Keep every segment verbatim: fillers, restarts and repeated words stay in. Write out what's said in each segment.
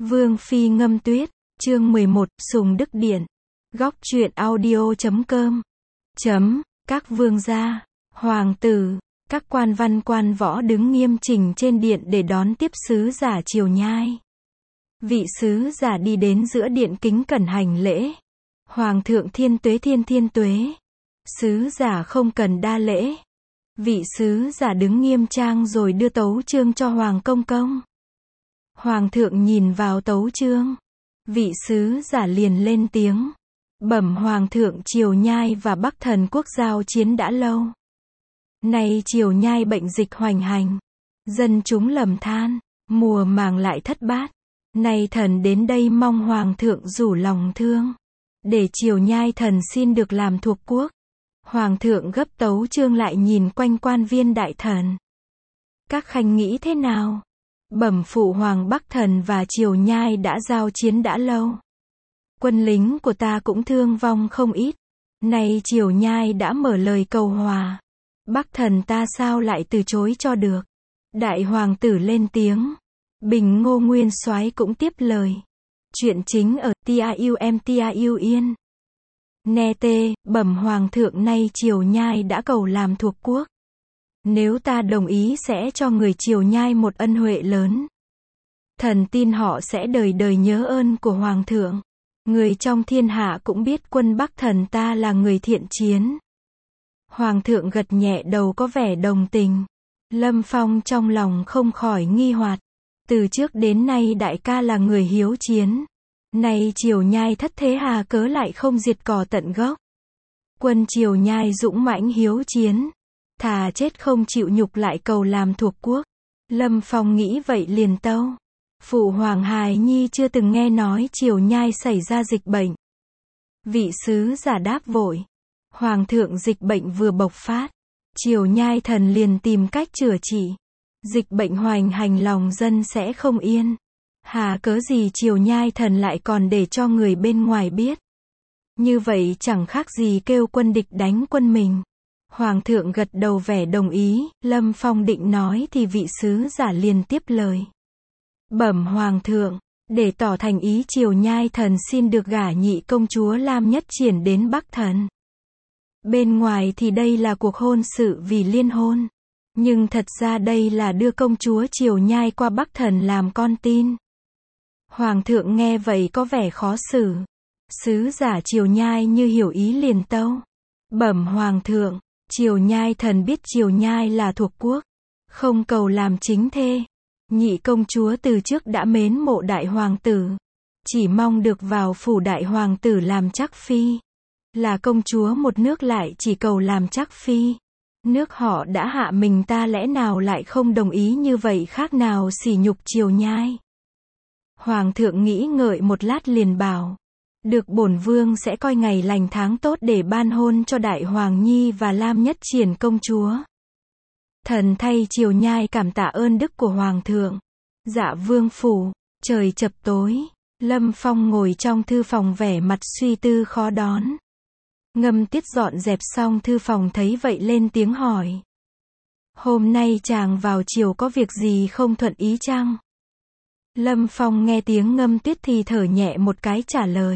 Vương phi Ngâm Tuyết, chương mười một, Sùng Đức Điện. Góc truyện audio chấm com. Chấm, các vương gia, hoàng tử, các quan văn quan võ đứng nghiêm chỉnh trên điện để đón tiếp sứ giả Triều Nhai. Vị sứ giả đi đến giữa điện kính cẩn hành lễ. Hoàng thượng thiên tuế thiên thiên tuế. Sứ giả không cần đa lễ. Vị sứ giả đứng nghiêm trang rồi đưa tấu chương cho Hoàng công công. Hoàng thượng nhìn vào tấu chương. Vị sứ giả liền lên tiếng. Bẩm Hoàng thượng, Triều Nhai và Bắc Thần quốc giao chiến đã lâu. Nay Triều Nhai bệnh dịch hoành hành. Dân chúng lầm than. Mùa màng lại thất bát. Nay thần đến đây mong Hoàng thượng rủ lòng thương. Để Triều Nhai thần xin được làm thuộc quốc. Hoàng thượng gấp tấu chương lại nhìn quanh quan viên đại thần. Các khanh nghĩ thế nào? Bẩm phụ hoàng, Bắc Thần và Triều Nhai đã giao chiến đã lâu. Quân lính của ta cũng thương vong không ít. Nay Triều Nhai đã mở lời cầu hòa. Bắc Thần ta sao lại từ chối cho được? Đại hoàng tử lên tiếng. Bình Ngô Nguyên Soái cũng tiếp lời. Chuyện chính ở Tiaum Tiau Yên. Nè tê, bẩm Hoàng thượng, nay Triều Nhai đã cầu làm thuộc quốc. Nếu ta đồng ý sẽ cho người Triều Nhai một ân huệ lớn. Thần tin họ sẽ đời đời nhớ ơn của Hoàng thượng. Người trong thiên hạ cũng biết quân Bắc Thần ta là người thiện chiến. Hoàng thượng gật nhẹ đầu có vẻ đồng tình. Lâm Phong trong lòng không khỏi nghi hoặc. Từ trước đến nay đại ca là người hiếu chiến. Nay Triều Nhai thất thế hà cớ lại không diệt cỏ tận gốc. Quân Triều Nhai dũng mãnh hiếu chiến. Thà chết không chịu nhục lại cầu làm thuộc quốc. Lâm Phong nghĩ vậy liền tâu. Phụ hoàng hài nhi chưa từng nghe nói Triều Nhai xảy ra dịch bệnh. Vị sứ giả đáp vội. Hoàng thượng, dịch bệnh vừa bộc phát. Triều Nhai thần liền tìm cách chữa trị. Dịch bệnh hoành hành, lòng dân sẽ không yên. Hà cớ gì Triều Nhai thần lại còn để cho người bên ngoài biết. Như vậy chẳng khác gì kêu quân địch đánh quân mình. Hoàng thượng gật đầu vẻ đồng ý. Lâm Phong định nói thì vị sứ giả liền tiếp lời. Bẩm Hoàng thượng, để tỏ thành ý, Triều Nhai thần xin được gả nhị công chúa Lam Nhất Triển đến Bắc Thần. Bên ngoài thì đây là cuộc hôn sự vì liên hôn. Nhưng thật ra đây là đưa công chúa Triều Nhai qua Bắc Thần làm con tin. Hoàng thượng nghe vậy có vẻ khó xử. Sứ giả Triều Nhai như hiểu ý liền tâu. Bẩm Hoàng thượng, Triều Nhai thần biết Triều Nhai là thuộc quốc. Không cầu làm chính thê. Nhị công chúa từ trước đã mến mộ đại hoàng tử. Chỉ mong được vào phủ đại hoàng tử làm trắc phi. Là công chúa một nước lại chỉ cầu làm trắc phi. Nước họ đã hạ mình ta lẽ nào lại không đồng ý, như vậy khác nào sỉ nhục Triều Nhai. Hoàng thượng nghĩ ngợi một lát liền bảo. Được, bổn vương sẽ coi ngày lành tháng tốt để ban hôn cho Đại Hoàng Nhi và Lam Nhất Triển công chúa. Thần thay Triều Nhai cảm tạ ơn đức của Hoàng thượng. Dạ vương phủ. Trời chập tối. Lâm Phong ngồi trong thư phòng vẻ mặt suy tư khó đón. Ngâm Tuyết dọn dẹp xong thư phòng thấy vậy lên tiếng hỏi. Hôm nay chàng vào triều có việc gì không thuận ý chăng? Lâm Phong nghe tiếng Ngâm Tuyết thì thở nhẹ một cái trả lời.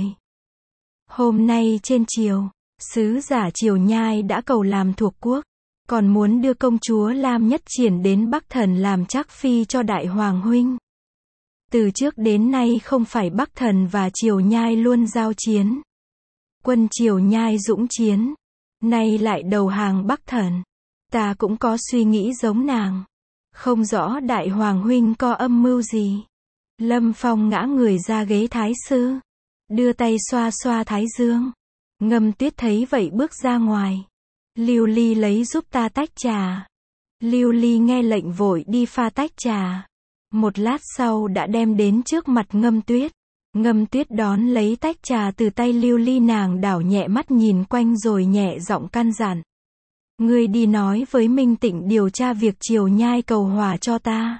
Hôm nay trên triều, sứ giả Triều Nhai đã cầu làm thuộc quốc. Còn muốn đưa công chúa Lam Nhất Triển đến Bắc Thần làm trắc phi cho đại hoàng huynh. Từ trước đến nay không phải Bắc Thần và Triều Nhai luôn giao chiến. Quân Triều Nhai dũng chiến. Nay lại đầu hàng Bắc Thần. Ta cũng có suy nghĩ giống nàng. Không rõ đại hoàng huynh có âm mưu gì. Lâm Phong ngã người ra ghế thái sư. Đưa tay xoa xoa thái dương. Ngâm Tuyết thấy vậy bước ra ngoài. Lưu Ly lấy giúp ta tách trà. Lưu Ly nghe lệnh vội đi pha tách trà. Một lát sau đã đem đến trước mặt Ngâm Tuyết. Ngâm Tuyết đón lấy tách trà từ tay Lưu Ly, nàng đảo nhẹ mắt nhìn quanh rồi nhẹ giọng căn dặn. Ngươi đi nói với Minh Tịnh điều tra việc Triều Nhai cầu hòa cho ta.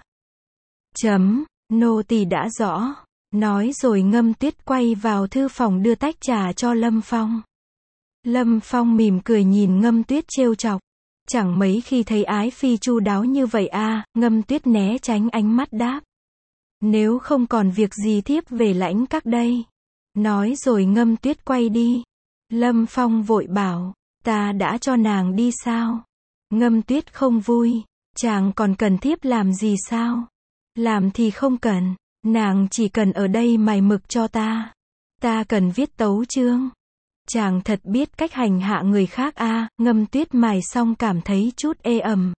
Chấm, nô tỳ đã rõ. Nói rồi Ngâm Tuyết quay vào thư phòng đưa tách trà cho Lâm Phong. Lâm Phong mỉm cười nhìn Ngâm Tuyết trêu chọc. Chẳng mấy khi thấy ái phi chu đáo như vậy a. À, Ngâm Tuyết né tránh ánh mắt đáp. Nếu không còn việc gì thiếp về lãnh các đây. Nói rồi Ngâm Tuyết quay đi. Lâm Phong vội bảo, ta đã cho nàng đi sao? Ngâm Tuyết không vui, chàng còn cần thiếp làm gì sao? Làm thì không cần, nàng chỉ cần ở đây mài mực cho ta. Ta cần viết tấu chương. Chàng thật biết cách hành hạ người khác a. À, Ngâm Tuyết mài xong cảm thấy chút ê ẩm.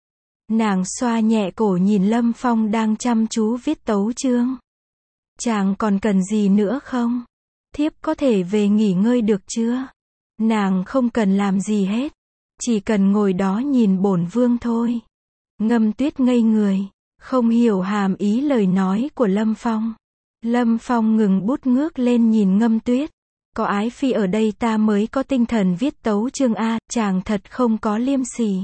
Nàng xoa nhẹ cổ nhìn Lâm Phong đang chăm chú viết tấu chương. Chàng còn cần gì nữa không? Thiếp có thể về nghỉ ngơi được chưa? Nàng không cần làm gì hết. Chỉ cần ngồi đó nhìn bổn vương thôi. Ngâm Tuyết ngây người, không hiểu hàm ý lời nói của Lâm Phong. Lâm Phong ngừng bút ngước lên nhìn Ngâm Tuyết. Có ái phi ở đây ta mới có tinh thần viết tấu chương a, chàng thật không có liêm sỉ.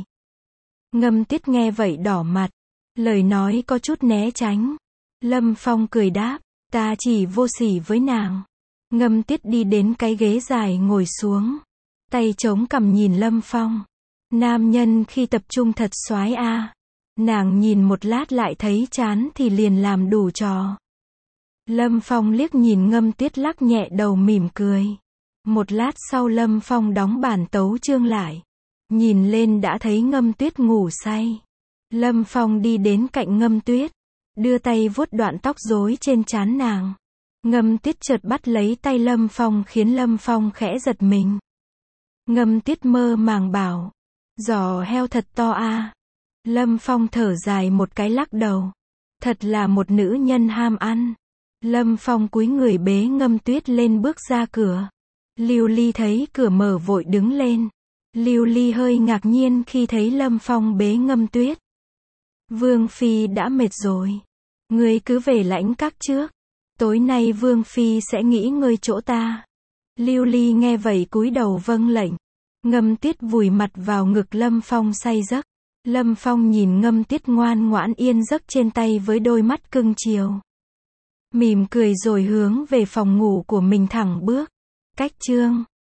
Ngâm Tuyết nghe vậy đỏ mặt, lời nói có chút né tránh. Lâm Phong cười đáp, ta chỉ vô sỉ với nàng. Ngâm Tuyết đi đến cái ghế dài ngồi xuống, tay chống cằm nhìn Lâm Phong. Nam nhân khi tập trung thật soái a. À. Nàng nhìn một lát lại thấy chán thì liền làm đủ trò. Lâm Phong liếc nhìn Ngâm Tuyết lắc nhẹ đầu mỉm cười. Một lát sau Lâm Phong đóng bản tấu chương lại. Nhìn lên đã thấy Ngâm Tuyết ngủ say. Lâm Phong đi đến cạnh Ngâm Tuyết, đưa tay vuốt đoạn tóc rối trên trán nàng. Ngâm Tuyết chợt bắt lấy tay Lâm Phong khiến Lâm Phong khẽ giật mình. Ngâm Tuyết mơ màng bảo, giò heo thật to a. À. Lâm Phong thở dài một cái lắc đầu. Thật là một nữ nhân ham ăn. Lâm Phong cúi người bế Ngâm Tuyết lên bước ra cửa. Lưu Ly thấy cửa mở vội đứng lên. Lưu Ly hơi ngạc nhiên khi thấy Lâm Phong bế Ngâm Tuyết. Vương Phi đã mệt rồi. Ngươi cứ về lãnh các trước. Tối nay Vương Phi sẽ nghỉ ngơi chỗ ta. Lưu Ly nghe vậy cúi đầu vâng lệnh. Ngâm Tuyết vùi mặt vào ngực Lâm Phong say giấc. Lâm Phong nhìn Ngâm Tuyết ngoan ngoãn yên giấc trên tay với đôi mắt cưng chiều. Mỉm cười rồi hướng về phòng ngủ của mình thẳng bước. Cách chương